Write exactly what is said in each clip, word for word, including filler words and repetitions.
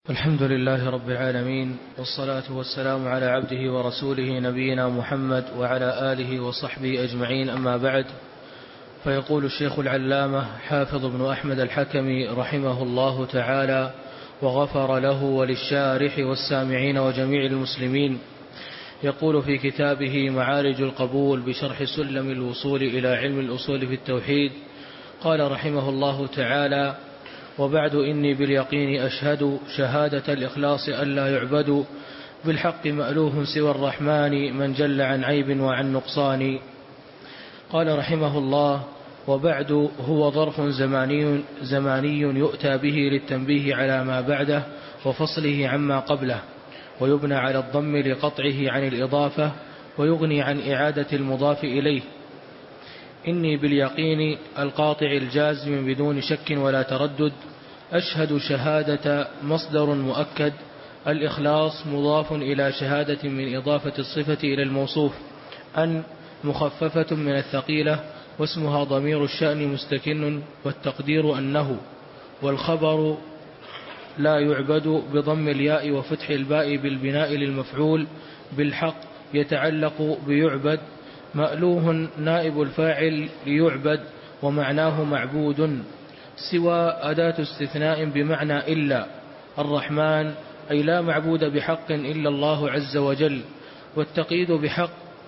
الحمد لله رب العالمين، والصلاة والسلام على عبده ورسوله نبينا محمد وعلى آله وصحبه أجمعين، أما بعد. فيقول الشيخ العلامة حافظ بن أحمد الحكمي رحمه الله تعالى وغفر له وللشارح والسامعين وجميع المسلمين، يقول في كتابه معارج القبول بشرح سلم الوصول إلى علم الأصول في التوحيد، قال رحمه الله تعالى: وبعد إني باليقين أشهد شهادة الإخلاص ألا يعبد بالحق مألوه سوى الرحمن من جل عن عيب وعن نقصان. قال رحمه الله: وبعد هو ظرف زماني, زماني يؤتى به للتنبيه على ما بعده وفصله عما قبله، ويبنى على الضم لقطعه عن الإضافة، ويغني عن إعادة المضاف إليه. إني باليقين القاطع الجازم بدون شك ولا تردد أشهد شهادة مصدر مؤكد، الإخلاص مضاف إلى شهادة من إضافة الصفة إلى الموصوف، أن مخففة من الثقيلة، واسمها ضمير الشأن مستكن، والتقدير أنه، والخبر لا يعبد بضم الياء وفتح الباء بالبناء للمفعول بالحق يتعلق بيعبد، مألوه نائب الفاعل ليعبد ومعناه معبود، سوى أداة استثناء بمعنى إلا، الرحمن أي لا معبود بحق إلا الله عز وجل، والتقييد بحق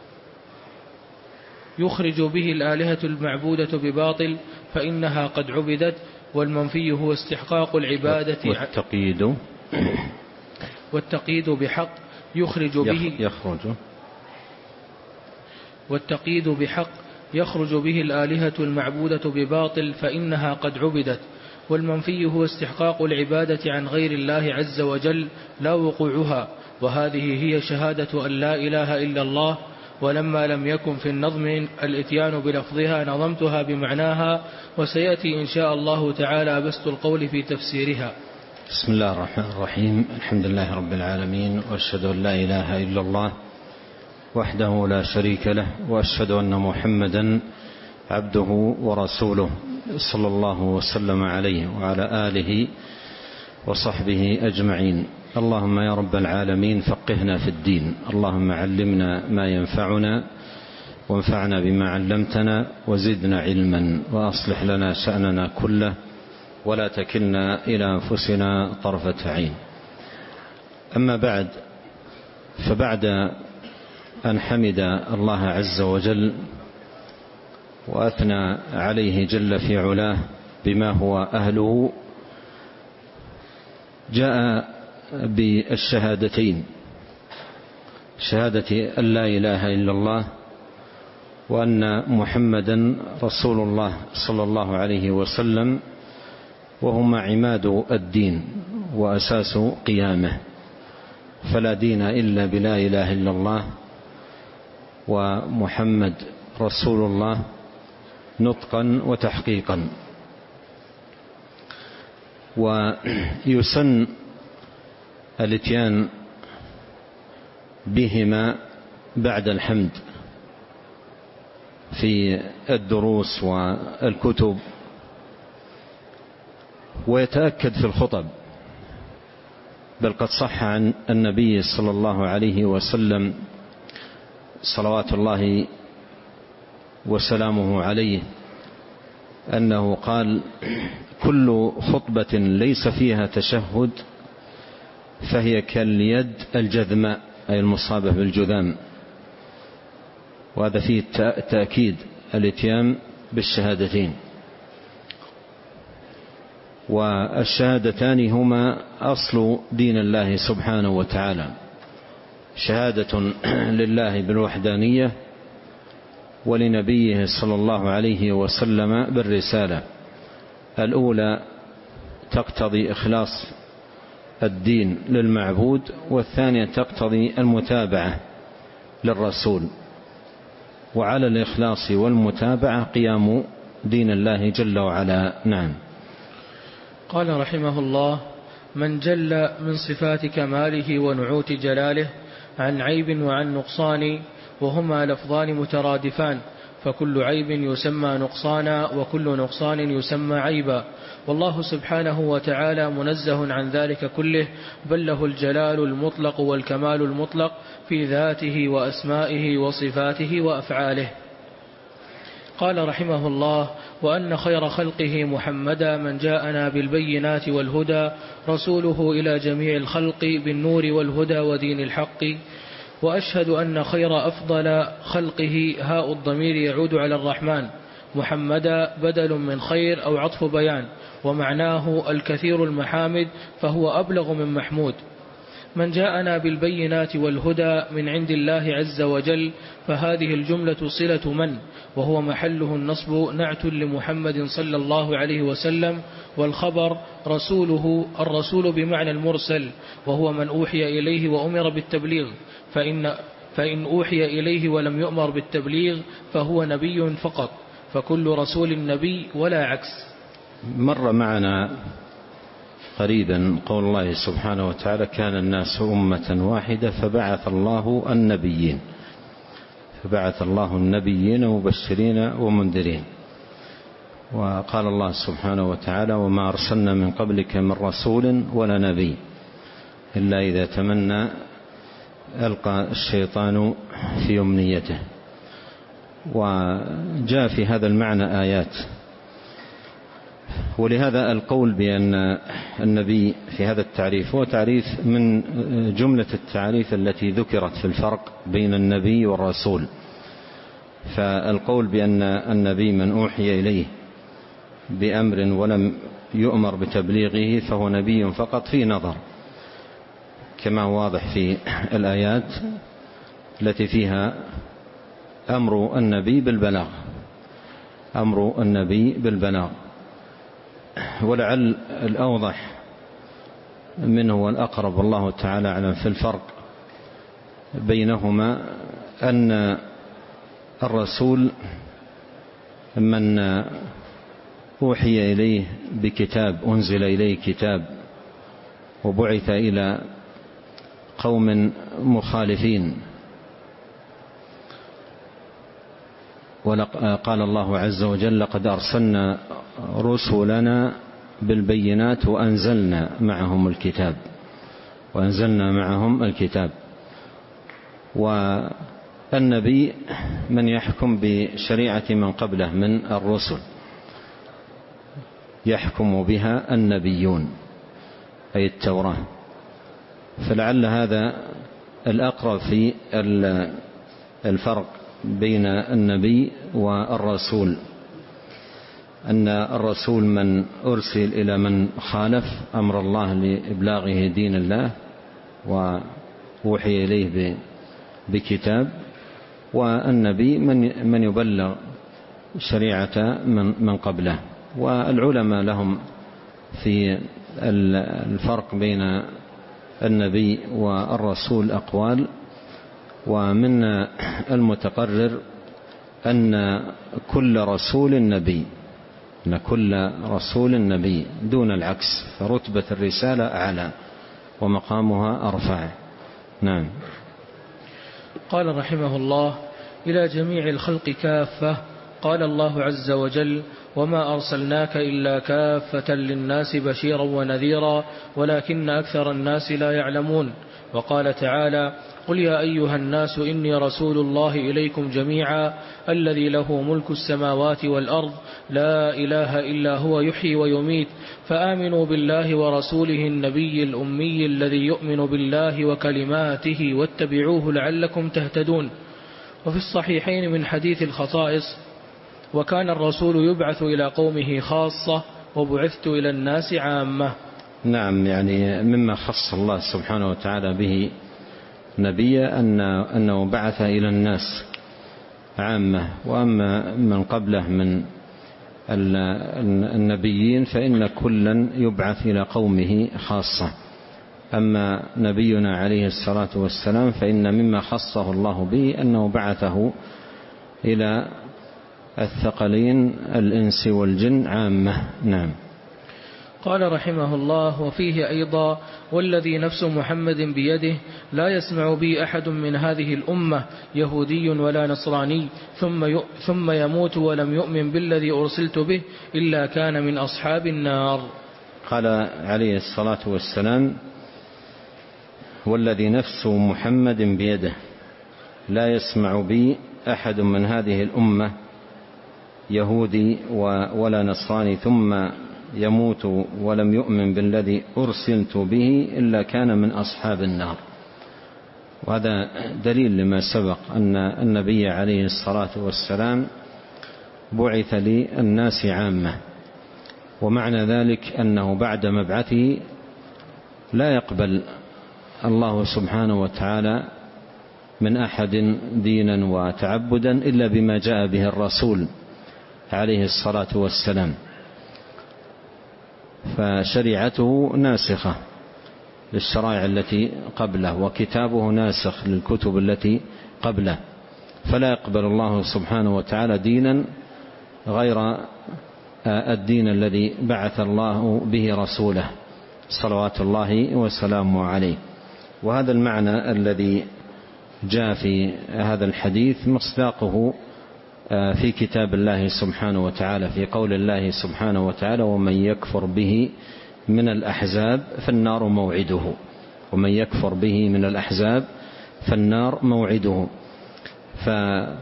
يخرج به الآلهة المعبودة بباطل فإنها قد عبدت، والمنفي هو استحقاق العبادة. والتقييد والتقييد بحق يخرج به يخرج والتقييد بحق يخرج به الآلهة المعبودة بباطل فإنها قد عبدت، والمنفي هو استحقاق العبادة عن غير الله عز وجل لا وقوعها، وهذه هي شهادة أن لا إله إلا الله. ولما لم يكن في النظم الإتيان بلفظها نظمتها بمعناها، وسيأتي إن شاء الله تعالى بسط القول في تفسيرها. بسم الله الرحمن الرحيم. الحمد لله رب العالمين، وأشهد أن لا إله إلا الله وحده لا شريك له، وأشهد أن محمدا عبده ورسوله صلى الله وسلم عليه وعلى آله وصحبه أجمعين. اللهم يا رب العالمين فقهنا في الدين، اللهم علمنا ما ينفعنا وانفعنا بما علمتنا وزدنا علما، وأصلح لنا شأننا كله ولا تكلنا إلى أنفسنا طرفة عين. أما بعد، فبعد أن حمد الله عز وجل وأثنى عليه جل في علاه بما هو أهله، جاء بالشهادتين: شهادة أن لا إله إلا الله وأن محمدا رسول الله صلى الله عليه وسلم، وهما عماد الدين وأساس قيامه، فلا دين إلا بلا إله إلا الله ومحمد رسول الله نطقا وتحقيقا. ويسن الاتيان بهما بعد الحمد في الدروس والكتب، ويتأكد في الخطب، بل قد صح عن النبي صلى الله عليه وسلم صلوات الله وسلامه عليه أنه قال: كل خطبة ليس فيها تشهد فهي كاليد الجذماء، أي المصابة بالجذام. وهذا فيه تأكيد الاتيان بالشهادتين. والشهادتان هما أصل دين الله سبحانه وتعالى: شهادة لله بالوحدانية، ولنبيه صلى الله عليه وسلم بالرسالة. الأولى تقتضي إخلاص الدين للمعبود، والثانية تقتضي المتابعة للرسول، وعلى الإخلاص والمتابعة قيام دين الله جل وعلا. نعم. قال رحمه الله: من جل من صفات كماله ونعوت جلاله عن عيب وعن نقصان، وهما لفظان مترادفان، فكل عيب يسمى نقصانا وكل نقصان يسمى عيبا، والله سبحانه وتعالى منزه عن ذلك كله، بل له الجلال المطلق والكمال المطلق في ذاته وأسمائه وصفاته وأفعاله. قال رحمه الله: وأن خير خلقه محمدا من جاءنا بالبينات والهدى، رسوله إلى جميع الخلق بالنور والهدى ودين الحق. وأشهد أن خير أفضل خلقه، هاء الضمير يعود على الرحمن، محمدا بدل من خير أو عطف بيان، ومعناه الكثير المحامد، فهو أبلغ من محمود. من جاءنا بالبينات والهدى من عند الله عز وجل، فهذه الجملة صلة من، وهو محله النصب نعت لمحمد صلى الله عليه وسلم، والخبر رسوله، الرسول بمعنى المرسل، وهو من أوحي إليه وأمر بالتبليغ، فإن, فإن أوحي إليه ولم يؤمر بالتبليغ فهو نبي فقط، فكل رسول نبي ولا عكس. مر معنا قريبا قول الله سبحانه وتعالى: كان الناس أمة واحدة فبعث الله النبيين فبعث الله النبيين مبشرين ومنذرين. وقال الله سبحانه وتعالى: وما أرسلنا من قبلك من رسول ولا نبي إلا إذا تمنى ألقى الشيطان في أمنيته. وجاء في هذا المعنى آيات، ولهذا القول بأن النبي في هذا التعريف هو تعريف من جملة التعريف التي ذكرت في الفرق بين النبي والرسول. فالقول بأن النبي من أوحي إليه بأمر ولم يؤمر بتبليغه فهو نبي فقط في نظر، كما هو واضح في الآيات التي فيها أمر النبي بالبلاغ أمر النبي بالبلاغ. ولعل الأوضح منه والأقرب والله تعالى أعلم في الفرق بينهما أن الرسول من أوحي إليه بكتاب، أنزل إليه كتاب وبعث إلى قوم مخالفين، وقال الله عز وجل: لقد أرسلنا رسلنا بالبينات وأنزلنا معهم الكتاب وأنزلنا معهم الكتاب. والنبي من يحكم بشريعة من قبله من الرسل، يحكم بها النبيون أي التوراة. فلعل هذا الأقرب في الفرق بين النبي والرسول، أن الرسول من أرسل إلى من خالف أمر الله لإبلاغه دين الله ووحي إليه بكتاب، والنبي من من يبلغ شريعة من من قبله. والعلماء لهم في الفرق بين النبي والرسول أقوال، ومن المتقرر أن كل رسول نبي أن كل رسول نبي دون العكس، فرتبة الرسالة أعلى ومقامها أرفع. نعم. قال رحمه الله: إلى جميع الخلق كافة. قال الله عز وجل: وما أرسلناك إلا كافة للناس بشيرا ونذيرا ولكن أكثر الناس لا يعلمون. وقال تعالى: قل يا أيها الناس إني رسول الله إليكم جميعا الذي له ملك السماوات والأرض لا إله إلا هو يحيي ويميت فآمنوا بالله ورسوله النبي الأمي الذي يؤمن بالله وكلماته واتبعوه لعلكم تهتدون. وفي الصحيحين من حديث الخصائص: وكان الرسول يبعث إلى قومه خاصة وبعثت إلى الناس عامة. نعم، يعني مما خص الله سبحانه وتعالى به نبيا أن أنه بعث إلى الناس عامة، وأما من قبله من النبيين فإن كلا يبعث إلى قومه خاصة. أما نبينا عليه الصلاة والسلام فإن مما خصه الله به أنه بعثه إلى الثقلين الإنس والجن عامة. نعم. قال رحمه الله: وفيه أيضا: والذي نفس محمد بيده لا يسمع بي أحد من هذه الأمة يهودي ولا نصراني ثم ثم يموت ولم يؤمن بالذي أرسلت به إلا كان من أصحاب النار. قال عليه الصلاة والسلام: والذي نفس محمد بيده لا يسمع بي أحد من هذه الأمة يهودي ولا نصراني ثم يموت ولم يؤمن بالذي أرسلت به إلا كان من أصحاب النار. وهذا دليل لما سبق أن النبي عليه الصلاة والسلام بعث للناس عامة، ومعنى ذلك أنه بعد مبعثه لا يقبل الله سبحانه وتعالى من أحد دينا وتعبدا إلا بما جاء به الرسول عليه الصلاة والسلام، فشريعته ناسخة للشرائع التي قبله، وكتابه ناسخ للكتب التي قبله، فلا يقبل الله سبحانه وتعالى دينا غير الدين الذي بعث الله به رسوله صلوات الله وسلامه عليه. وهذا المعنى الذي جاء في هذا الحديث مصداقه في كتاب الله سبحانه وتعالى في قول الله سبحانه وتعالى: ومن يكفر به من الأحزاب فالنار موعده. ومن يكفر به من الأحزاب فالنار موعده. فهذا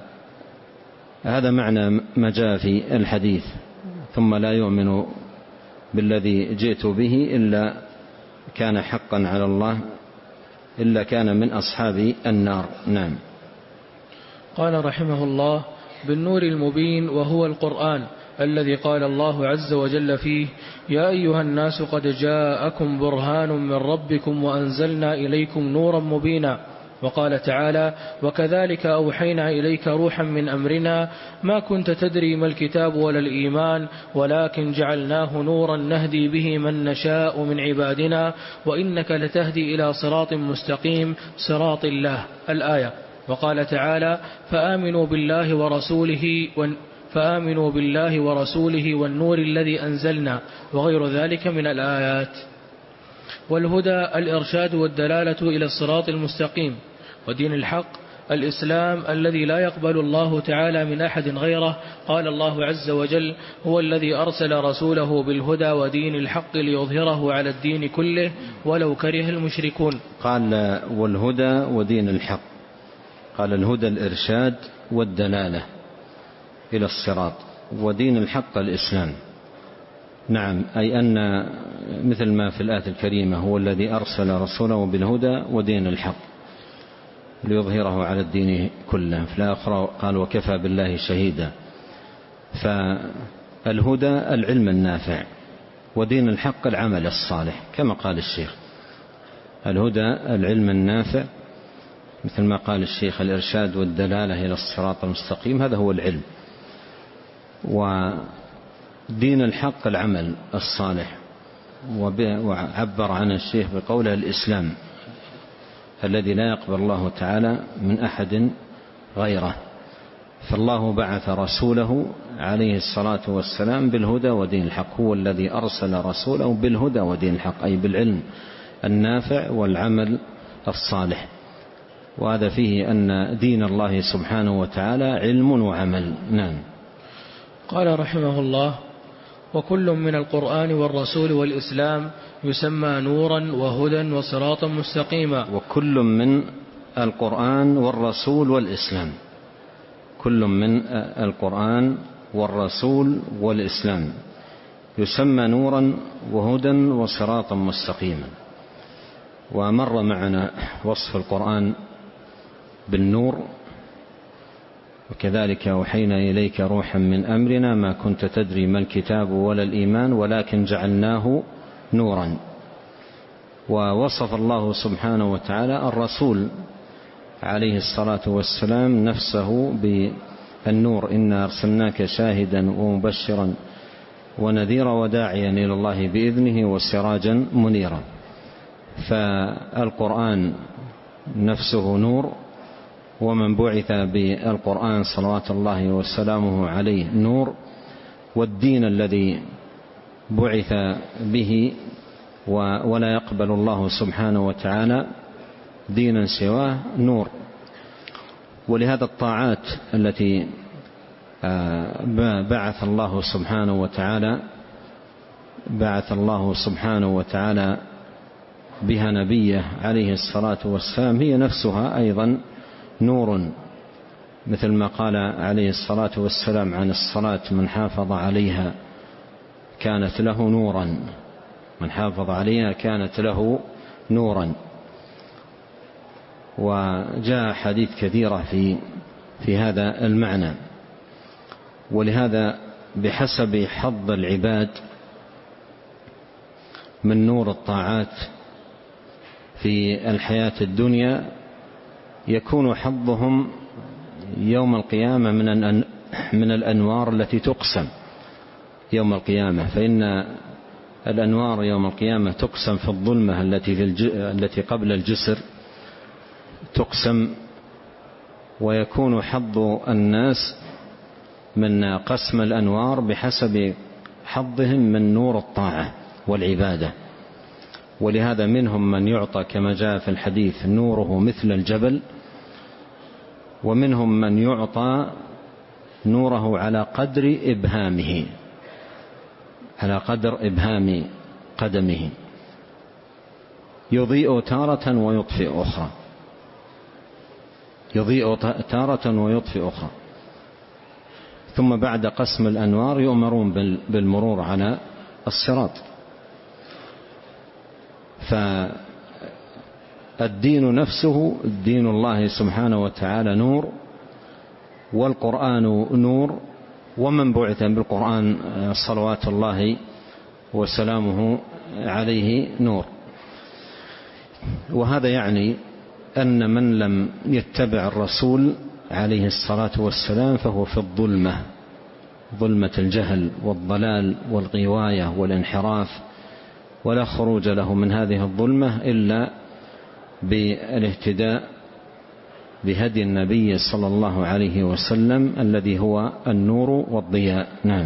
معنى ما جاء في الحديث: ثم لا يؤمن بالذي جئت به إلا كان حقا على الله إلا كان من أصحاب النار. نعم. قال رحمه الله: بالنور المبين وهو القرآن الذي قال الله عز وجل فيه: يا أيها الناس قد جاءكم برهان من ربكم وأنزلنا إليكم نورا مبينا. وقال تعالى: وكذلك أوحينا إليك روحا من أمرنا ما كنت تدري ما الكتاب ولا الإيمان ولكن جعلناه نورا نهدي به من نشاء من عبادنا وإنك لتهدي إلى صراط مستقيم صراط الله. الآية. وقال تعالى: فآمنوا بالله ورسوله فآمنوا بالله ورسوله والنور الذي أنزلنا، وغير ذلك من الآيات. والهدى الإرشاد والدلالة إلى الصراط المستقيم. ودين الحق الإسلام الذي لا يقبل الله تعالى من أحد غيره. قال الله عز وجل: هو الذي أرسل رسوله بالهدى ودين الحق ليظهره على الدين كله ولو كره المشركون. قال: والهدى ودين الحق. قال: الهدى الإرشاد والدلالة إلى الصراط، ودين الحق الإسلام. نعم، أي أن مثل ما في الآية الكريمة: هو الذي أرسل رسوله بالهدى ودين الحق ليظهره على الدين كله. في الآخرة قال: وكفى بالله شهيدا. فالهدى العلم النافع، ودين الحق العمل الصالح، كما قال الشيخ: الهدى العلم النافع، مثل ما قال الشيخ: الإرشاد والدلالة إلى الصراط المستقيم، هذا هو العلم. ودين الحق العمل الصالح، وعبر عن الشيخ بقوله: الإسلام الذي لا يقبل الله تعالى من أحد غيره. فالله بعث رسوله عليه الصلاة والسلام بالهدى ودين الحق. هو الذي أرسل رسوله بالهدى ودين الحق، أي بالعلم النافع والعمل الصالح. وهذا فيه أن دين الله سبحانه وتعالى علم وعمل. نعم. قال رحمه الله: وكل من القرآن والرسول والإسلام يسمى نورا وهدى وصراطا مستقيما. وكل من القرآن والرسول والإسلام، كل من القرآن والرسول والإسلام يسمى نورا وهدى وصراطا مستقيما. ومر معنا وصف القرآن بالنور: وكذلك أوحينا إليك روحا من أمرنا ما كنت تدري ما الكتاب ولا الإيمان ولكن جعلناه نورا. ووصف الله سبحانه وتعالى الرسول عليه الصلاة والسلام نفسه بالنور: إنا أرسلناك شاهدا ومبشرا ونذيرا وداعيا إلى الله بإذنه وسراجا منيرا. فالقرآن نفسه نور، ومن بعث بالقرآن صلوات الله وسلامه عليه نور، والدين الذي بعث به ولا يقبل الله سبحانه وتعالى دينا سواه نور. ولهذا الطاعات التي بعث الله سبحانه وتعالى بعث الله سبحانه وتعالى بها نبيه عليه الصلاة والسلام هي نفسها أيضا نور، مثل ما قال عليه الصلاة والسلام عن الصلاة: من حافظ عليها كانت له نورا، من حافظ عليها كانت له نورا. وجاء حديث كثيرة في في هذا المعنى. ولهذا بحسب حظ العباد من نور الطاعات في الحياة الدنيا يكون حظهم يوم القيامة من من الأنوار التي تقسم يوم القيامة. فإن الأنوار يوم القيامة تقسم في الظلمة التي في الج... التي قبل الجسر تقسم، ويكون حظ الناس من قسم الأنوار بحسب حظهم من نور الطاعة والعبادة. ولهذا منهم من يعطى كما جاء في الحديث نوره مثل الجبل، ومنهم من يعطى نوره على قدر إبهامه، على قدر إبهام قدمه، يضيء تارة ويطفئ أخرى، يضيء تارة ويطفئ أخرى. ثم بعد قسم الأنوار يؤمرون بالمرور على الصراط. فالدين نفسه دين الله سبحانه وتعالى نور، والقرآن نور، ومن بعث بالقرآن صلوات الله وسلامه عليه نور. وهذا يعني أن من لم يتبع الرسول عليه الصلاة والسلام فهو في الظلمة، ظلمة الجهل والضلال والغواية والانحراف، ولا خروج له من هذه الظلمة إلا بالاهتداء بهدي النبي صلى الله عليه وسلم الذي هو النور والضياء. نعم.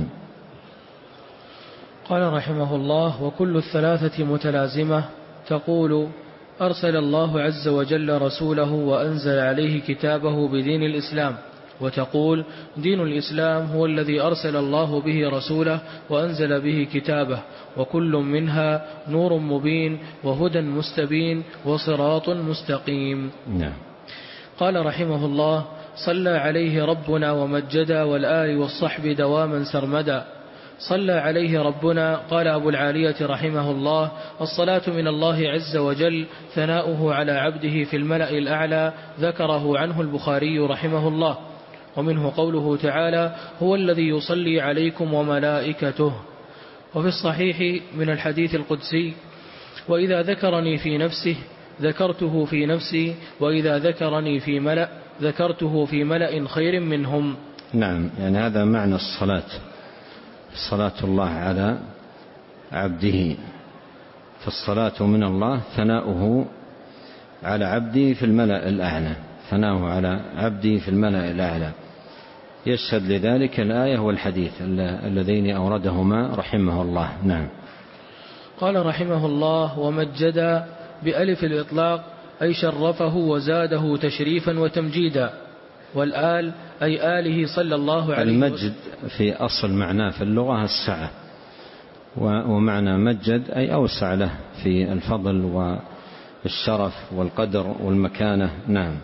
قال رحمه الله: وكل الثلاثة متلازمة. تقول: أرسل الله عز وجل رسوله وأنزل عليه كتابه بدين الإسلام. وتقول: دين الإسلام هو الذي أرسل الله به رسوله وأنزل به كتابه، وكل منها نور مبين وهدى مستبين وصراط مستقيم. نعم. قال رحمه الله: صلى عليه ربنا ومجدا والآل والصحب دواما سرمدا. صلى عليه ربنا. قال أبو العالية رحمه الله: الصلاة من الله عز وجل ثناؤه على عبده في الملأ الأعلى، ذكره عنه البخاري رحمه الله. ومنه قوله تعالى: هو الذي يصلي عليكم وملائكته. وفي الصحيح من الحديث القدسي: وإذا ذكرني في نفسه ذكرته في نفسي، وإذا ذكرني في ملأ ذكرته في ملأ خير منهم. نعم، يعني هذا معنى الصلاة، صلاة الله على عبده. فالصلاة من الله ثناؤه على عبده في الملأ الأعلى، ثناؤه على عبده في الملأ الأعلى. يشهد لذلك الآية والحديث اللذين أوردهما رحمه الله. نعم. قال رحمه الله: ومجدا بألف الإطلاق، أي شرفه وزاده تشريفا وتمجيدا. والآل أي آله صلى الله عليه وسلم. المجد في أصل معناه في اللغة السعة، ومعنى مجد أي أوسع له في الفضل والشرف والقدر والمكانة. نعم.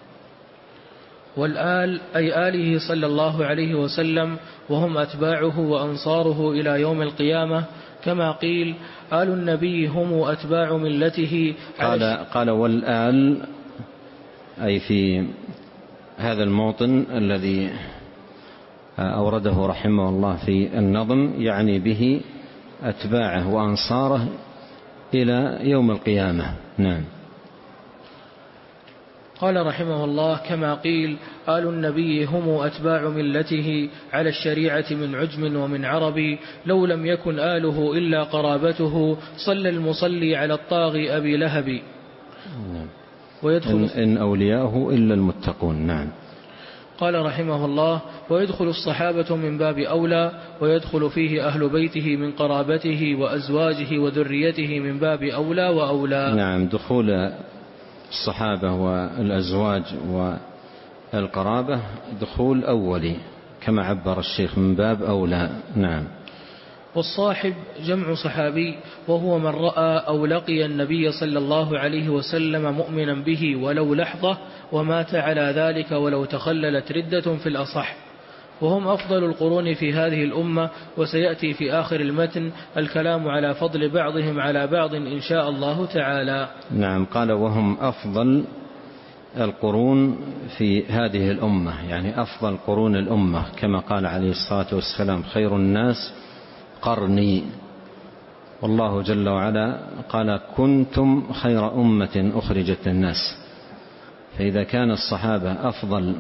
والآل أي آله صلى الله عليه وسلم، وهم أتباعه وأنصاره إلى يوم القيامة، كما قيل: آل النبي هم أتباع ملته. قال, قال والآل أي في هذا الموطن الذي أورده رحمه الله في النظم، يعني به أتباعه وأنصاره إلى يوم القيامة. نعم. قال رحمه الله: كما قيل: آل النبي هم أتباع ملته على الشريعة من عجم ومن عربي، لو لم يكن آله إلا قرابته، صلى المصلي على الطاغي أبي لهب. نعم. ويدخل إن, إن أولياءه إلا المتقون. نعم. قال رحمه الله: ويدخل الصحابة من باب أولى، ويدخل فيه أهل بيته من قرابته وأزواجه وذريته من باب أولى وأولى. نعم، دخول الصحابة والأزواج والقرابة دخول أولي كما عبر الشيخ، من باب أولى. نعم. والصاحب جمع صحابي، وهو من رأى أو لقي النبي صلى الله عليه وسلم مؤمنا به ولو لحظة ومات على ذلك ولو تخللت ردة في الأصح، وهم أفضل القرون في هذه الأمة. وسيأتي في آخر المتن الكلام على فضل بعضهم على بعض إن شاء الله تعالى. نعم، قال وهم أفضل القرون في هذه الأمة، يعني أفضل قرون الأمة، كما قال عليه الصلاة والسلام: خير الناس قرني. والله جل وعلا قال: كنتم خير أمة أخرجت للناس. فإذا كان الصحابة أفضل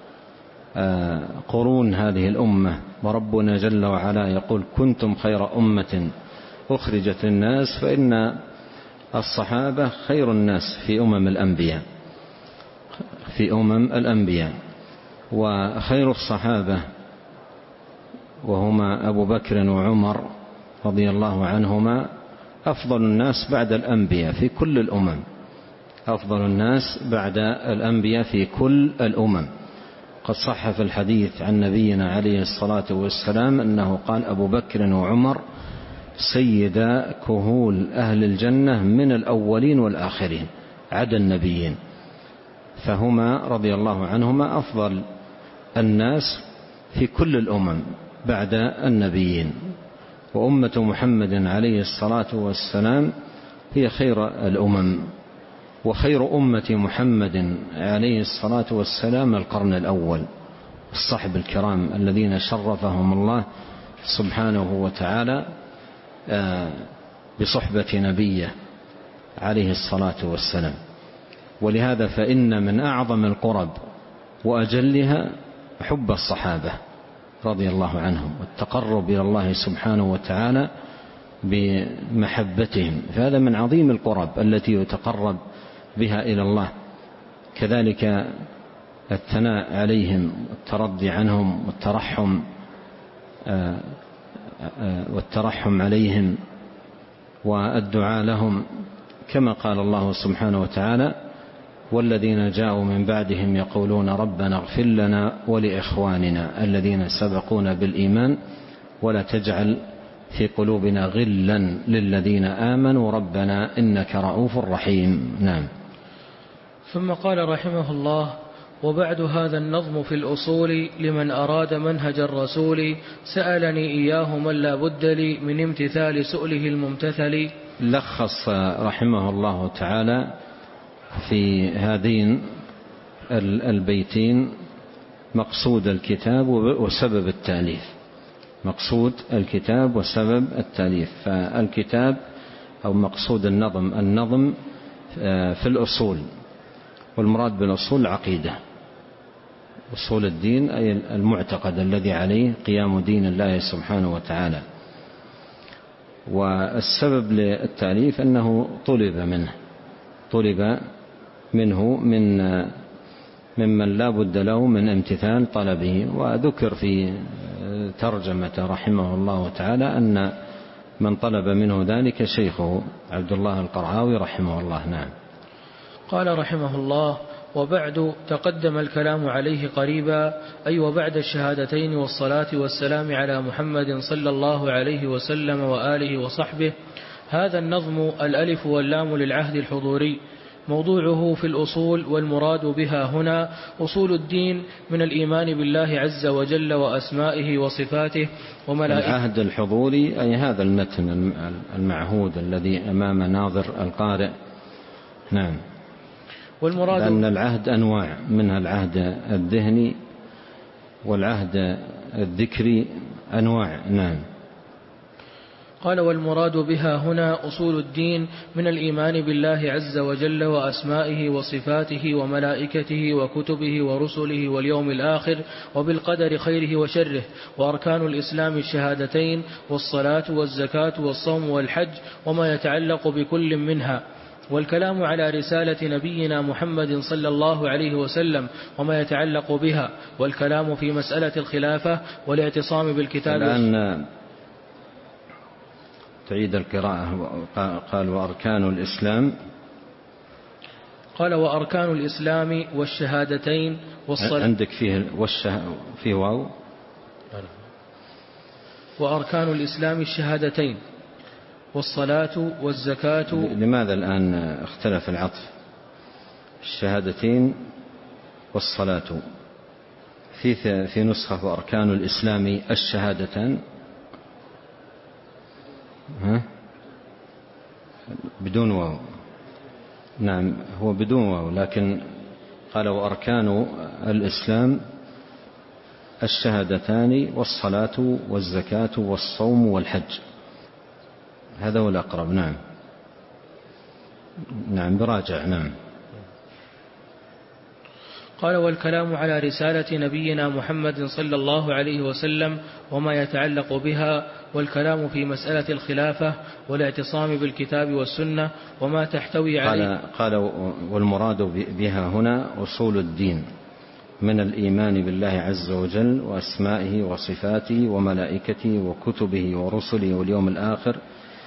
قرون هذه الأمة، وربنا جل وعلا يقول: كنتم خير أمة أخرجت للناس، فإن الصحابة خير الناس في أمم الأنبياء في أمم الأنبياء وخير الصحابة وهما أبو بكر وعمر رضي الله عنهما أفضل الناس بعد الأنبياء في كل الأمم، أفضل الناس بعد الأنبياء في كل الأمم. قد صح في الحديث عن نبينا عليه الصلاة والسلام أنه قال: أبو بكر وعمر سيدا كهول أهل الجنة من الأولين والآخرين عدا النبيين، فهما رضي الله عنهما أفضل الناس في كل الأمم بعد النبيين. وأمة محمد عليه الصلاة والسلام هي خير الأمم، وخير أمة محمد عليه الصلاة والسلام القرن الأول، الصحب الكرام الذين شرفهم الله سبحانه وتعالى بصحبة نبيه عليه الصلاة والسلام. ولهذا فإن من أعظم القرب وأجلها حب الصحابة رضي الله عنهم والتقرب إلى الله سبحانه وتعالى بمحبتهم، فهذا من عظيم القرب التي يتقرب بها إلى الله. كذلك الثناء عليهم والترضي عنهم والترحم والترحم عليهم والدعاء لهم، كما قال الله سبحانه وتعالى: والذين جاءوا من بعدهم يقولون ربنا اغفر لنا ولإخواننا الذين سبقونا بالإيمان ولا تجعل في قلوبنا غلا للذين آمنوا ربنا إنك رؤوف رحيم. نعم. ثم قال رحمه الله: وبعد هذا النظم في الأصول لمن أراد منهج الرسول سألني إياه من لا بد لي من امتثال سؤله الممتثل. لخص رحمه الله تعالى في هذين البيتين مقصود الكتاب وسبب التأليف، مقصود الكتاب وسبب التأليف. فالكتاب أو مقصود النظم النظم في الأصول، والمراد بالأصول العقيدة، أصول الدين أي المعتقد الذي عليه قيام دين الله سبحانه وتعالى. والسبب للتأليف أنه طلب منه طلب منه من ممن لا بد له من امتثال طلبه. وذكر في ترجمة رحمه الله تعالى أن من طلب منه ذلك شيخه عبد الله القرعاوي رحمه الله. نعم. قال رحمه الله: وبعد تقدم الكلام عليه قريبا، أي وبعد الشهادتين والصلاة والسلام على محمد صلى الله عليه وسلم وآله وصحبه. هذا النظم الألف واللام للعهد الحضوري، موضوعه في الأصول، والمراد بها هنا أصول الدين من الإيمان بالله عز وجل وأسمائه وصفاته وملائكته. العهد الحضوري أي هذا المتن المعهود الذي أمام ناظر القارئ. نعم. والمراد لأن العهد أنواع، منها العهد الذهني والعهد الذكري أنواع. نعم. قال: والمراد بها هنا أصول الدين من الإيمان بالله عز وجل وأسمائه وصفاته وملائكته وكتبه ورسله واليوم الآخر وبالقدر خيره وشره، وأركان الإسلام الشهادتين والصلاة والزكاة والصوم والحج وما يتعلق بكل منها. والكلام على رسالة نبينا محمد صلى الله عليه وسلم وما يتعلق بها، والكلام في مسألة الخلافة والاعتصام بالكتاب. الآن تعيد القراءة. قال وأركان الإسلام. قال وأركان الإسلام والشهادتين والصلاة. عندك فيه والشه... فيه واو. وأركان الإسلام الشهادتين والصلاة والزكاة. لماذا الآن اختلف العطف؟ الشهادتين والصلاة في في نسخة وأركان الإسلام الشهادتان ها بدون واو. نعم هو بدون واو، لكن قال وأركان الإسلام الشهادتان والصلاة والزكاة والصوم والحج. هذا هو الأقرب. نعم نعم براجع. نعم. قال والكلام على رسالة نبينا محمد صلى الله عليه وسلم وما يتعلق بها، والكلام في مسألة الخلافة والاعتصام بالكتاب والسنة وما تحتوي عليه. قال, قال والمراد بها هنا أصول الدين من الإيمان بالله عز وجل وأسمائه وصفاته وملائكته وكتبه ورسله واليوم الآخر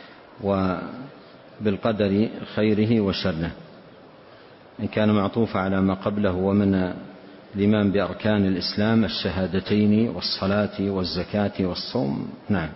وبالقدر خيره وشره، إن كان معطوفا على ما قبله. ومن الإيمان بأركان الإسلام الشهادتين والصلاة والزكاة والصوم. نعم.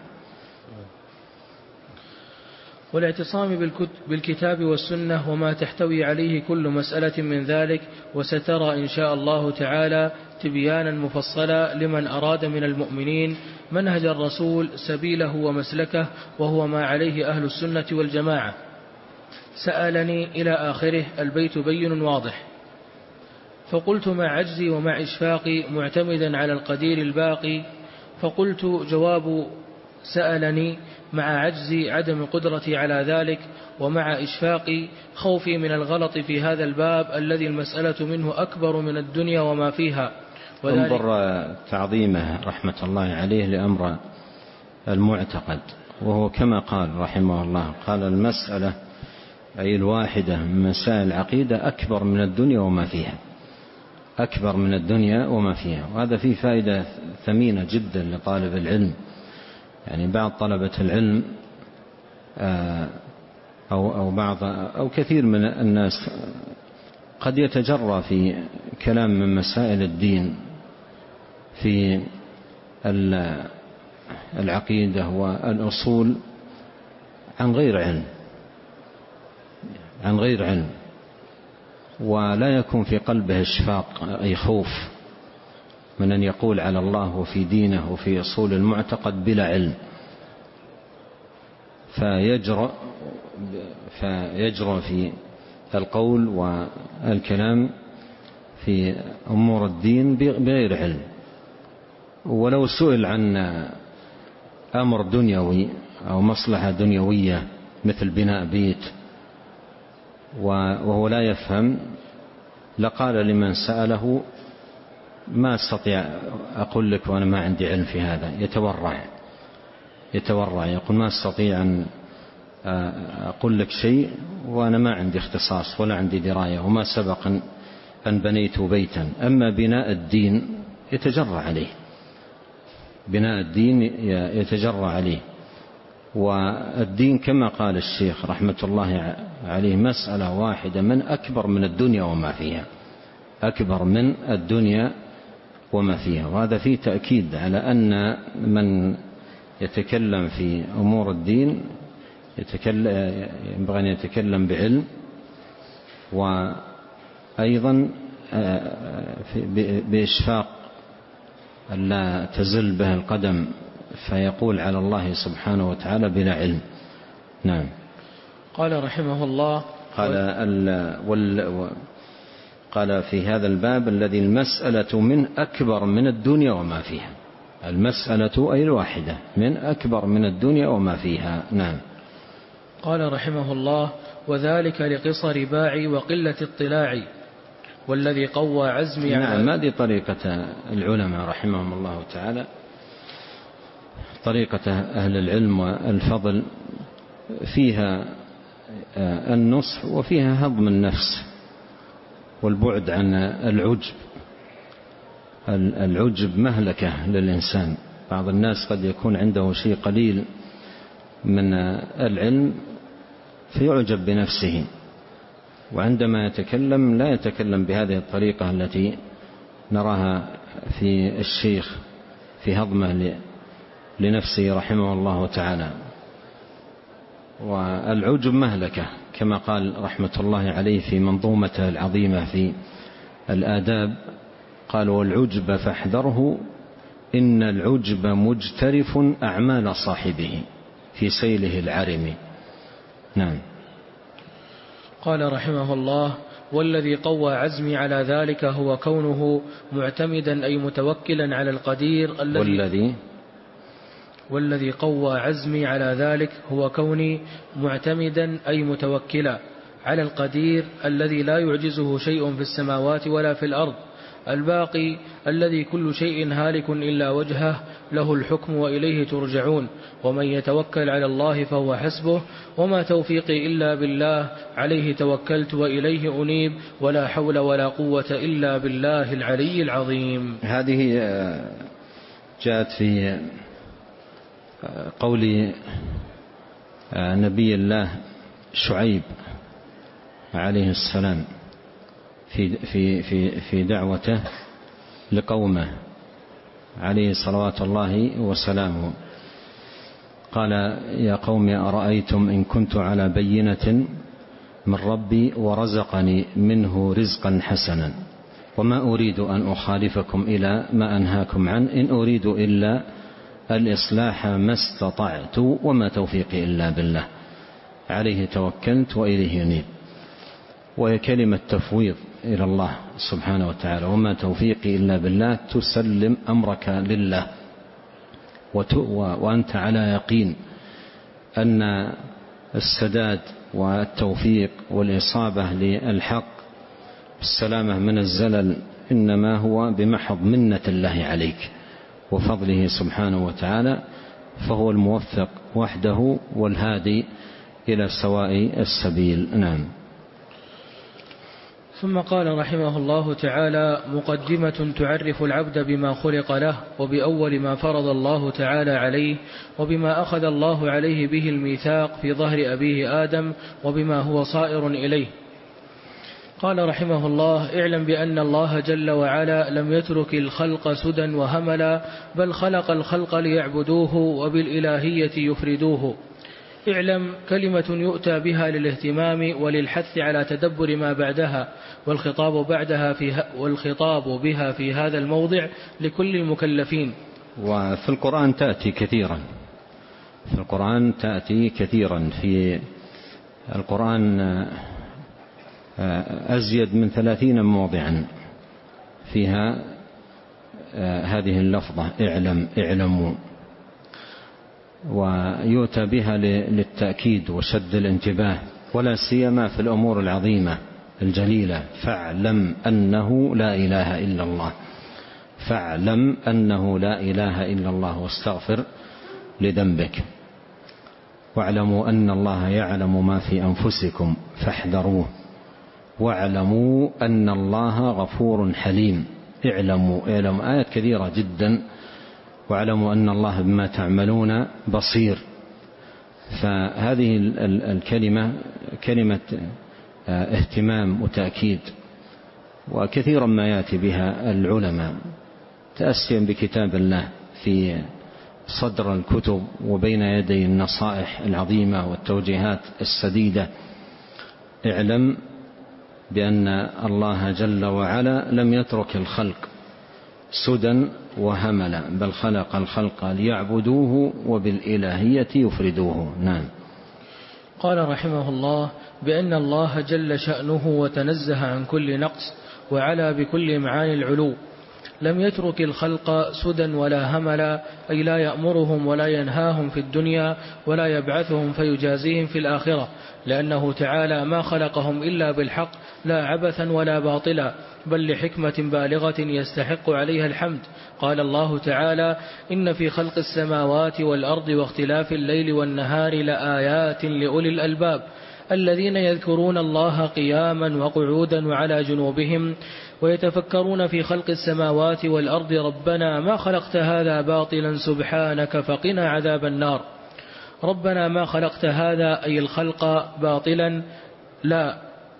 والاعتصام بالكتاب والسنة وما تحتوي عليه كل مسألة من ذلك. وسترى إن شاء الله تعالى تبيانا مفصلا لمن أراد من المؤمنين منهج الرسول سبيله ومسلكه، وهو ما عليه أهل السنة والجماعة. سألني إلى آخره. البيت بين واضح. فقلت مع عجزي ومع إشفاقي معتمدا على القدير الباقي. فقلت جواب سألني مع عجزي عدم قدرتي على ذلك، ومع إشفاقي خوفي من الغلط في هذا الباب الذي المسألة منه أكبر من الدنيا وما فيها. انظر تعظيمه رحمة الله عليه لأمر المعتقد، وهو كما قال رحمه الله، قال المسألة أي الواحدة من مسائل العقيدة أكبر من الدنيا وما فيها، أكبر من الدنيا وما فيها. وهذا فيه فائدة ثمينة جدا لطالب العلم. يعني بعض طلبة العلم أو أو بعض أو كثير من الناس قد يتجرى في كلام من مسائل الدين في العقيدة والأصول عن غير علم عن غير علم ولا يكون في قلبه إشفاق أي خوف من أن يقول على الله وفي دينه وفي أصول المعتقد بلا علم، فيجرأ فيجرأ في القول والكلام في أمور الدين بغير علم. ولو سئل عن أمر دنيوي أو مصلحة دنيوية مثل بناء بيت وهو لا يفهم، لقال لمن سأله ما استطيع أقول لك وأنا ما عندي علم في هذا. يتورع يتورع يقول ما استطيع أن أقول لك شيء وأنا ما عندي اختصاص ولا عندي دراية وما سبق أن بنيت بيتا. أما بناء الدين يتجرى عليه، بناء الدين يتجرى عليه. والدين كما قال الشيخ رحمة الله عليه مسألة واحدة من أكبر من الدنيا وما فيها، أكبر من الدنيا وما فيها. وهذا فيه تأكيد على أن من يتكلم في أمور الدين يتكلم ينبغي أن يتكلم بعلم، وأيضا بإشفاق ألا تزل به القدم فيقول على الله سبحانه وتعالى بلا علم. نعم. قال رحمه الله قال وال قال في هذا الباب الذي المسألة من أكبر من الدنيا وما فيها، المسألة أي الواحدة من أكبر من الدنيا وما فيها. نعم. قال رحمه الله وذلك لقصر باعي وقلة اطلاعي والذي قوى عزمي. نعم. هذه طريقة العلماء رحمهم الله تعالى، طريقة أهل العلم والفضل، فيها النصح وفيها هضم النفس والبعد عن العجب. العجب مهلكة للإنسان. بعض الناس قد يكون عنده شيء قليل من العلم فيعجب بنفسه، وعندما يتكلم لا يتكلم بهذه الطريقة التي نراها في الشيخ في هضمه لنفسه رحمه الله تعالى. والعجب مهلكة كما قال رحمة الله عليه في منظومته العظيمة في الآداب، قال: والعجب فاحذره إن العجب مجترف أعمال صاحبه في سيله العرم. نعم. قال رحمه الله: والذي قوى عزمي على ذلك هو كونه معتمدا أي متوكلا على القدير الذي والذي والذي قوى عزمي على ذلك هو كوني معتمدا أي متوكلا على القدير الذي لا يعجزه شيء في السماوات ولا في الأرض، الباقي الذي كل شيء هالك إلا وجهه، له الحكم وإليه ترجعون، ومن يتوكل على الله فهو حسبه، وما توفيقي إلا بالله، عليه توكلت وإليه أنيب، ولا حول ولا قوة إلا بالله العلي العظيم. هذه جاءت في قول نبي الله شعيب عليه السلام في في في في دعوته لقومه عليه صلوات الله وسلامه، قال: يا قوم أرأيتم إن كنت على بينة من ربي ورزقني منه رزقا حسنا وما أريد أن أخالفكم إلى ما أنهاكم عنه، إن أريد إلا الإصلاح ما استطعت وما توفيقي إلا بالله، عليه توكلت وإليه أنيب. وهي كلمة تفويض إلى الله سبحانه وتعالى، وما توفيقي إلا بالله، تسلم أمرك لله وأنت على يقين أن السداد والتوفيق والإصابة للحق السلامة من الزلل إنما هو بمحض منة الله عليك وفضله سبحانه وتعالى، فهو الموفق وحده والهادي إلى سواء السبيل. نعم. ثم قال رحمه الله تعالى: مقدمة تعرف العبد بما خلق له، وبأول ما فرض الله تعالى عليه، وبما أخذ الله عليه به الميثاق في ظهر أبيه آدم، وبما هو صائر إليه. قال رحمه الله: اعلم بأن الله جل وعلا لم يترك الخلق سدى وهملا، بل خلق الخلق ليعبدوه وبالإلهية يفردوه. اعلم كلمة يؤتى بها للاهتمام وللحث على تدبر ما بعدها، والخطاب بعدها في والخطاب بها في هذا الموضع لكل المكلفين. وفي القرآن تأتي كثيرا في القرآن تأتي كثيرا في القرآن أزيد من ثلاثين موضعا فيها هذه اللفظة: اعلم اعلموا، ويؤتى بها للتأكيد وشد الانتباه، ولا سيما في الأمور العظيمة الجليلة: فاعلم أنه لا إله إلا الله، فاعلم أنه لا إله إلا الله واستغفر لذنبك، واعلموا أن الله يعلم ما في أنفسكم فاحذروه، واعلموا أن الله غفور حليم. اعلموا اعلموا آيات كثيرة جدا. واعلموا أن الله بما تعملون بصير. فهذه الكلمة كلمة اهتمام وتأكيد، وكثيرا ما يأتي بها العلماء تأسيا بكتاب الله في صدر الكتب وبين يدي النصائح العظيمة والتوجيهات السديدة. اعلم بأن الله جل وعلا لم يترك الخلق سدى وهملا، بل خلق الخلق ليعبدوه وبالإلهية يفردوه. نعم. قال رحمه الله: بأن الله جل شأنه وتنزه عن كل نقص وعلا بكل معاني العلو، لم يترك الخلق سدى ولا هملا، أي لا يأمرهم ولا ينهاهم في الدنيا ولا يبعثهم فيجازيهم في الآخرة، لأنه تعالى ما خلقهم إلا بالحق لا عبثا ولا باطلا، بل لحكمة بالغة يستحق عليها الحمد. قال الله تعالى: إن في خلق السماوات والأرض واختلاف الليل والنهار لآيات لأولي الألباب. الذين يذكرون الله قياما وقعودا وعلى جنوبهم ويتفكرون في خلق السماوات والأرض ربنا ما خلقت هذا باطلا سبحانك فقنا عذاب النار. ربنا ما خلقت هذا أي الخلق باطلا لا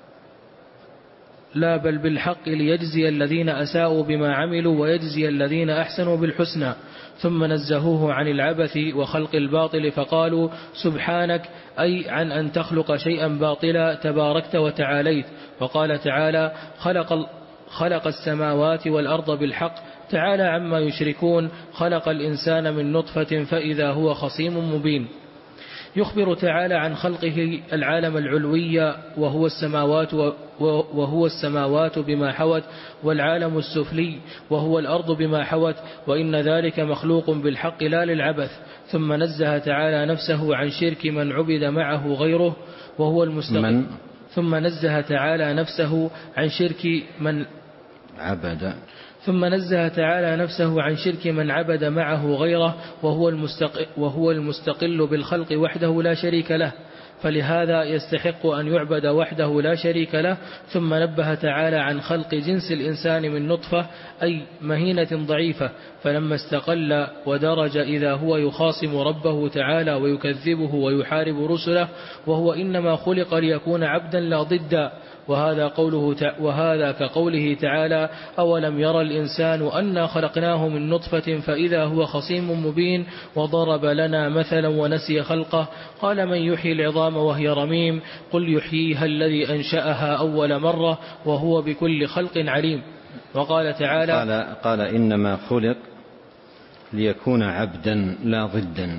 لا بل بالحق ليجزي الذين أساءوا بما عملوا ويجزي الذين أحسنوا بالحسنى. ثم نزهوه عن العبث وخلق الباطل فقالوا سبحانك أي عن أن تخلق شيئا باطلا تباركت وتعاليت. وقال تعالى خلق, خلق السماوات والأرض بالحق تعالى عما يشركون خلق الإنسان من نطفة فإذا هو خصيم مبين. يخبر تعالى عن خلقه العالم العلوي وهو السماوات وهو السماوات بما حوت والعالم السفلي وهو الأرض بما حوت وإن ذلك مخلوق بالحق لا للعبث. ثم نزه تعالى نفسه عن شرك من عبد معه غيره وهو المستقل. ثم نزه تعالى نفسه عن شرك من عبد ثم نزه تعالى نفسه عن شرك من عبد معه غيره وهو المستقل, وهو المستقل بالخلق وحده لا شريك له، فلهذا يستحق أن يعبد وحده لا شريك له. ثم نبه تعالى عن خلق جنس الإنسان من نطفة أي مهينة ضعيفة، فلما استقل ودرج إذا هو يخاصم ربه تعالى ويكذبه ويحارب رسله، وهو إنما خلق ليكون عبدا لا ضدا. وهذا, قوله وهذا كقوله تعالى أولم يرى الإنسان أنا خلقناه من نطفة فإذا هو خصيم مبين وضرب لنا مثلا ونسي خلقه قال من يحيي العظام وهي رميم قل يحييها الذي أنشأها أول مرة وهو بكل خلق عليم. وقال تعالى قال, قال إنما خلق ليكون عبدا لا ضدا،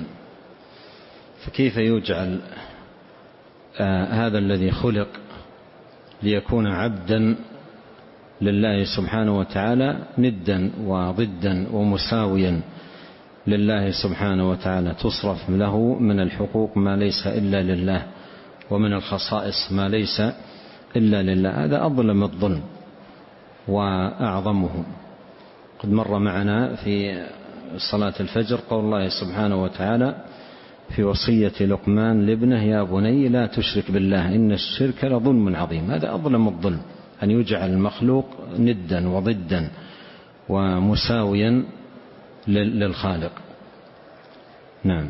فكيف يجعل آه هذا الذي خلق ليكون عبدا لله سبحانه وتعالى ندا وضدا ومساويا لله سبحانه وتعالى؟ تصرف له من الحقوق ما ليس إلا لله ومن الخصائص ما ليس إلا لله. هذا أظلم الظلم وأعظمه. قد مر معنا في صلاة الفجر قول الله سبحانه وتعالى في وصية لقمان لابنه يا بني لا تشرك بالله إن الشرك لظلم عظيم. هذا أظلم الظلم أن يجعل المخلوق ندا وضدا ومساويا للخالق. نعم.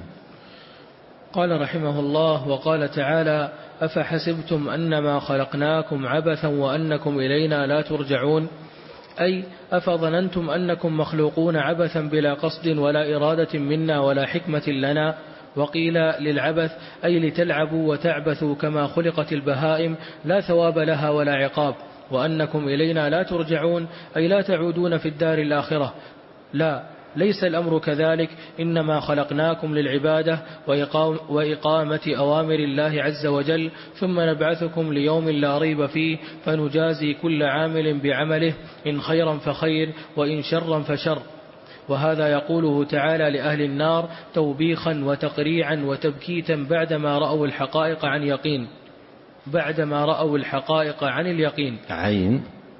قال رحمه الله وقال تعالى أفحسبتم أنما خلقناكم عبثا وأنكم إلينا لا ترجعون، أي أفظننتم أنكم مخلوقون عبثا بلا قصد ولا إرادة منا ولا حكمة لنا. وقيل للعبث أي لتلعبوا وتعبثوا كما خلقت البهائم لا ثواب لها ولا عقاب. وأنكم إلينا لا ترجعون أي لا تعودون في الدار الآخرة. لا، ليس الأمر كذلك، إنما خلقناكم للعبادة وإقامة أوامر الله عز وجل، ثم نبعثكم ليوم لا ريب فيه فنجازي كل عامل بعمله إن خيرا فخير وإن شرا فشر. وهذا يقوله تعالى لأهل النار توبيخا وتقريعا وتبكيتا بعدما رأوا الحقائق عن يقين بعدما رأوا الحقائق عن اليقين عين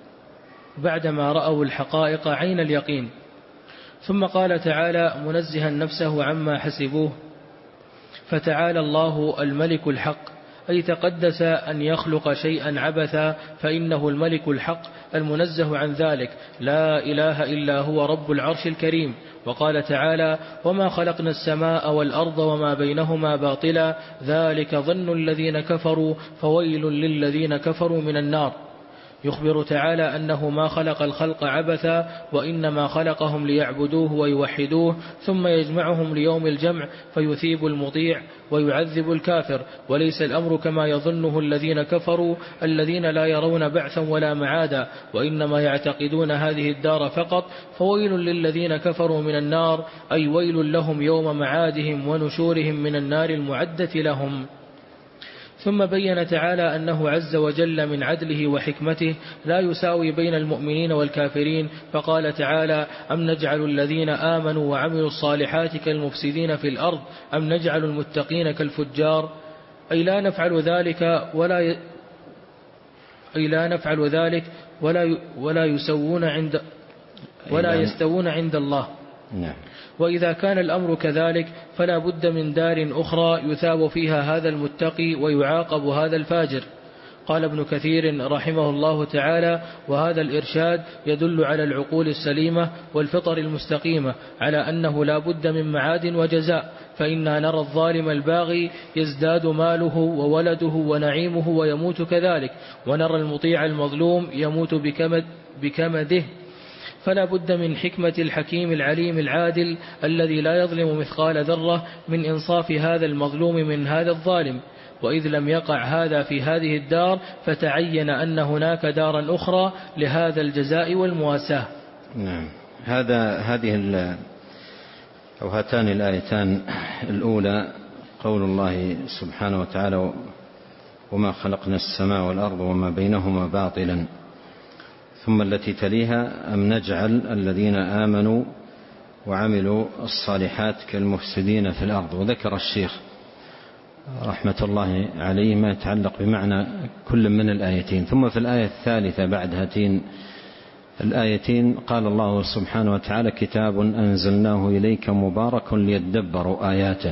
بعدما رأوا الحقائق عين اليقين. ثم قال تعالى منزها نفسه عما حسبوه فتعالى الله الملك الحق، أي تقدس أن يخلق شيئا عبثا فإنه الملك الحق المنزه عن ذلك لا إله إلا هو رب العرش الكريم. وقال تعالى وما خلقنا السماء والأرض وما بينهما باطلا ذلك ظن الذين كفروا فويل للذين كفروا من النار. يخبر تعالى أنه ما خلق الخلق عبثا وإنما خلقهم ليعبدوه ويوحدوه ثم يجمعهم ليوم الجمع فيثيب المطيع ويعذب الكافر، وليس الأمر كما يظنه الذين كفروا الذين لا يرون بعثا ولا معادا وإنما يعتقدون هذه الدار فقط. فويل للذين كفروا من النار أي ويل لهم يوم معادهم ونشورهم من النار المعدة لهم. ثم بين تعالى أنه عز وجل من عدله وحكمته لا يساوي بين المؤمنين والكافرين، فقال تعالى أم نجعل الذين آمنوا وعملوا الصالحات كالمفسدين في الأرض أم نجعل المتقين كالفجار، أي لا نفعل ذلك ولا ي... أي لا نفعل ذلك ولا ي... ولا يسوون عند ولا يستوون عند الله نعم. وإذا كان الأمر كذلك فلا بد من دار أخرى يثاب فيها هذا المتقي ويعاقب هذا الفاجر. قال ابن كثير رحمه الله تعالى: وهذا الإرشاد يدل على العقول السليمة والفطر المستقيمة على أنه لا بد من معاد وجزاء، فإنا نرى الظالم الباغي يزداد ماله وولده ونعيمه ويموت كذلك، ونرى المطيع المظلوم يموت بكمد بكمده. فلا بد من حكمة الحكيم العليم العادل الذي لا يظلم مثقال ذرة من إنصاف هذا المظلوم من هذا الظالم. وإذ لم يقع هذا في هذه الدار فتعين أن هناك دارا أخرى لهذا الجزاء والمواساة. نعم. هذا هذه أو هاتان الآيتان الأولى قول الله سبحانه وتعالى: وما خلقنا السماء والأرض وما بينهما باطلا. ثم التي تليها: أم نجعل الذين آمنوا وعملوا الصالحات كالمفسدين في الأرض. وذكر الشيخ رحمة الله عليه ما يتعلق بمعنى كل من الآيتين. ثم في الآية الثالثة بعد هاتين الآيتين قال الله سبحانه وتعالى: كتاب أنزلناه إليك مبارك ليدبروا آياته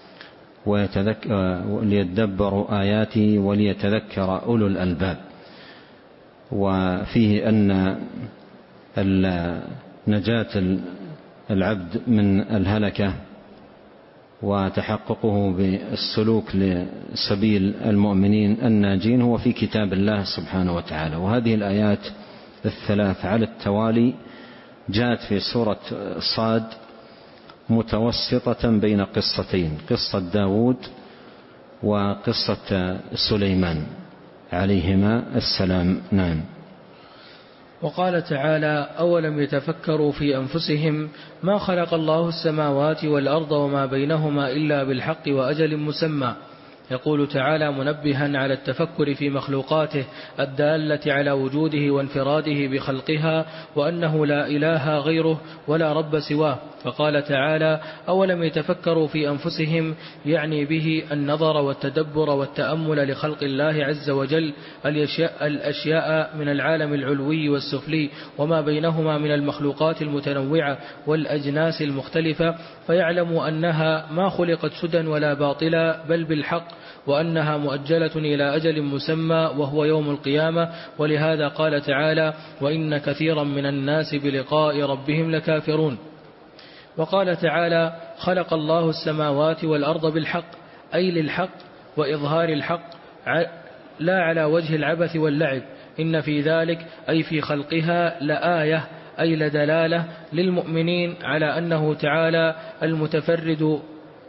وليدبروا آياته وليتذكر أولو الألباب. وفيه أن نجاة العبد من الهلكة وتحققه بالسلوك لسبيل المؤمنين الناجين هو في كتاب الله سبحانه وتعالى. وهذه الآيات الثلاث على التوالي جاءت في سورة صاد متوسطة بين قصتين: قصة داود وقصة سليمان عليهما السلام. نعم. وقال تعالى: أولم يتفكروا في أنفسهم ما خلق الله السماوات والأرض وما بينهما إلا بالحق وأجل مسمى. يقول تعالى منبها على التفكر في مخلوقاته الدالة على وجوده وانفراده بخلقها، وأنه لا إله غيره ولا رب سواه. فقال تعالى: أولم يتفكروا في أنفسهم، يعني به النظر والتدبر والتأمل لخلق الله عز وجل الأشياء من العالم العلوي والسفلي وما بينهما من المخلوقات المتنوعة والأجناس المختلفة، فيعلموا أنها ما خلقت سدى ولا باطلا بل بالحق، وأنها مؤجلة إلى أجل مسمى وهو يوم القيامة. ولهذا قال تعالى: وإن كثيرا من الناس بلقاء ربهم لكافرون. وقال تعالى: خلق الله السماوات والأرض بالحق، أي للحق وإظهار الحق لا على وجه العبث واللعب. إن في ذلك أي في خلقها لآية، أي لدلالة للمؤمنين على أنه تعالى المتفرد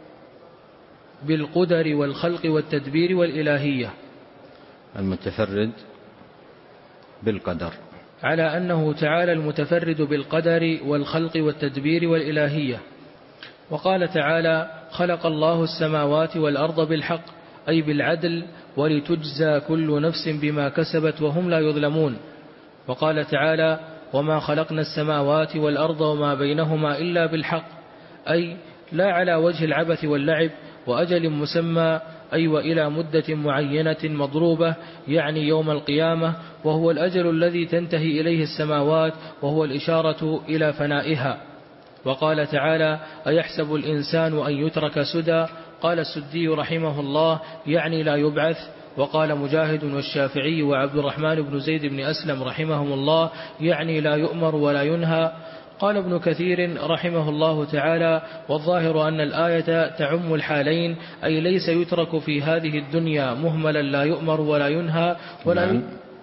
بالقدر والخلق والتدبير والإلهية. المتفرد بالقدر، على أنه تعالى المتفرد بالقدر والخلق والتدبير والإلهية. وقال تعالى: خلق الله السماوات والأرض بالحق، أي بالعدل، ولتجزى كل نفس بما كسبت وهم لا يظلمون. وقال تعالى: وما خلقنا السماوات والأرض وما بينهما إلا بالحق، أي لا على وجه العبث واللعب، وأجل مسمى، أي وإلى مدة معينة مضروبة، يعني يوم القيامة، وهو الأجل الذي تنتهي إليه السماوات، وهو الإشارة إلى فنائها. وقال تعالى: أيحسب الإنسان أن يترك سدى؟ قال السدي رحمه الله: يعني لا يبعث. وقال مجاهد والشافعي وعبد الرحمن بن زيد بن أسلم رحمهم الله: يعني لا يؤمر ولا ينهى. قال ابن كثير رحمه الله تعالى: والظاهر أن الآية تعم الحالين، أي ليس يترك في هذه الدنيا مهملا لا يؤمر ولا ينهى ولا نعم.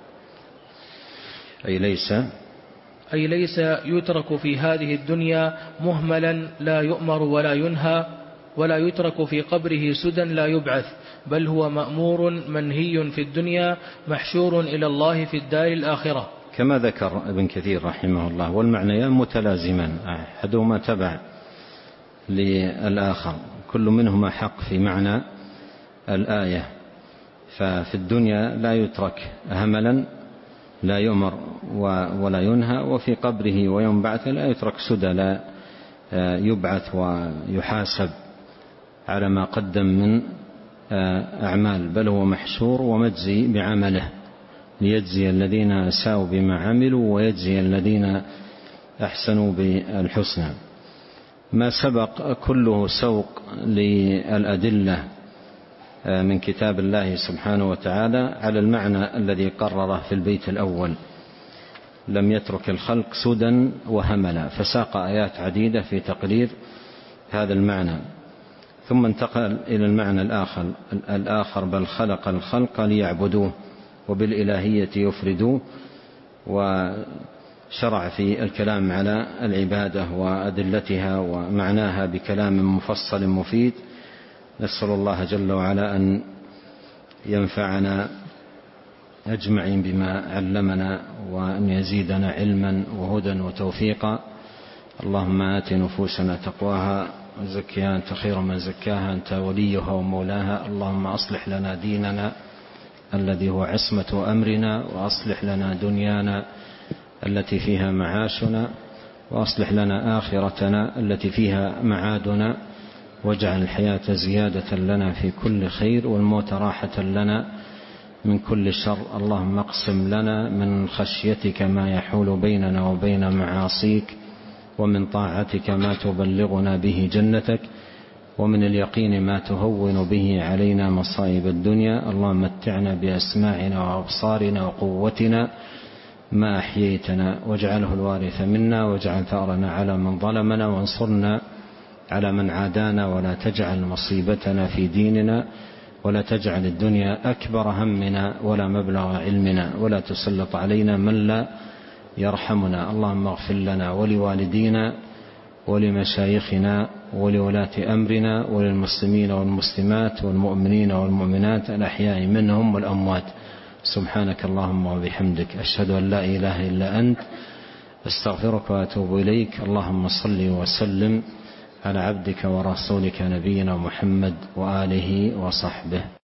أي ليس أي ليس يترك في هذه الدنيا مهملا لا يؤمر ولا ينهى، ولا يترك في قبره سدى لا يبعث، بل هو مأمور منهي في الدنيا محشور إلى الله في الدار الآخرة. كما ذكر ابن كثير رحمه الله، والمعنيان متلازمان، أحدهما تبع للآخر، كل منهما حق في معنى الآية. ففي الدنيا لا يترك هملا لا يؤمر ولا ينهى، وفي قبره ويوم بعثه لا يترك سدى لا يبعث ويحاسب على ما قدم من أعمال، بل هو محشور ومجزي بعمله، ليجزي الذين أساءوا بما عملوا ويجزي الذين أحسنوا بالحسنى. ما سبق كله سوق للأدلة من كتاب الله سبحانه وتعالى على المعنى الذي قرره في البيت الأول، لم يترك الخلق سدى وهملا، فساق آيات عديدة في تقرير هذا المعنى. ثم انتقل إلى المعنى الآخر الآخر بل خلق الخلق ليعبدوه وبالإلهية يفردوه، وشرع في الكلام على العبادة وأدلتها ومعناها بكلام مفصل مفيد. نسأل الله جل وعلا أن ينفعنا أجمعين بما علمنا، وأن يزيدنا علما وهدى وتوفيقا. اللهم آت نفوسنا تقواها وزكها أنت خير من زكاها، أنت وليها ومولاها. اللهم أصلح لنا ديننا الذي هو عصمة أمرنا، وأصلح لنا دنيانا التي فيها معاشنا، وأصلح لنا آخرتنا التي فيها معادنا، واجعل الحياة زيادة لنا في كل خير والموت راحة لنا من كل شر. اللهم اقسم لنا من خشيتك ما يحول بيننا وبين معاصيك، ومن طاعتك ما تبلغنا به جنتك، ومن اليقين ما تهون به علينا مصائب الدنيا. اللهم متعنا بأسماعنا وأبصارنا وقوتنا ما أحييتنا، واجعله الوارث منا، واجعل ثأرنا على من ظلمنا، وانصرنا على من عادانا، ولا تجعل مصيبتنا في ديننا، ولا تجعل الدنيا أكبر همنا ولا مبلغ علمنا، ولا تسلط علينا من لا يرحمنا. اللهم اغفر لنا ولوالدينا ولمشايخنا ولولاة أمرنا وللمسلمين والمسلمات والمؤمنين والمؤمنات الأحياء منهم والأموات. سبحانك اللهم وبحمدك، أشهد أن لا إله إلا أنت، أستغفرك وأتوب إليك. اللهم صل وسلم على عبدك ورسولك نبينا محمد وآله وصحبه.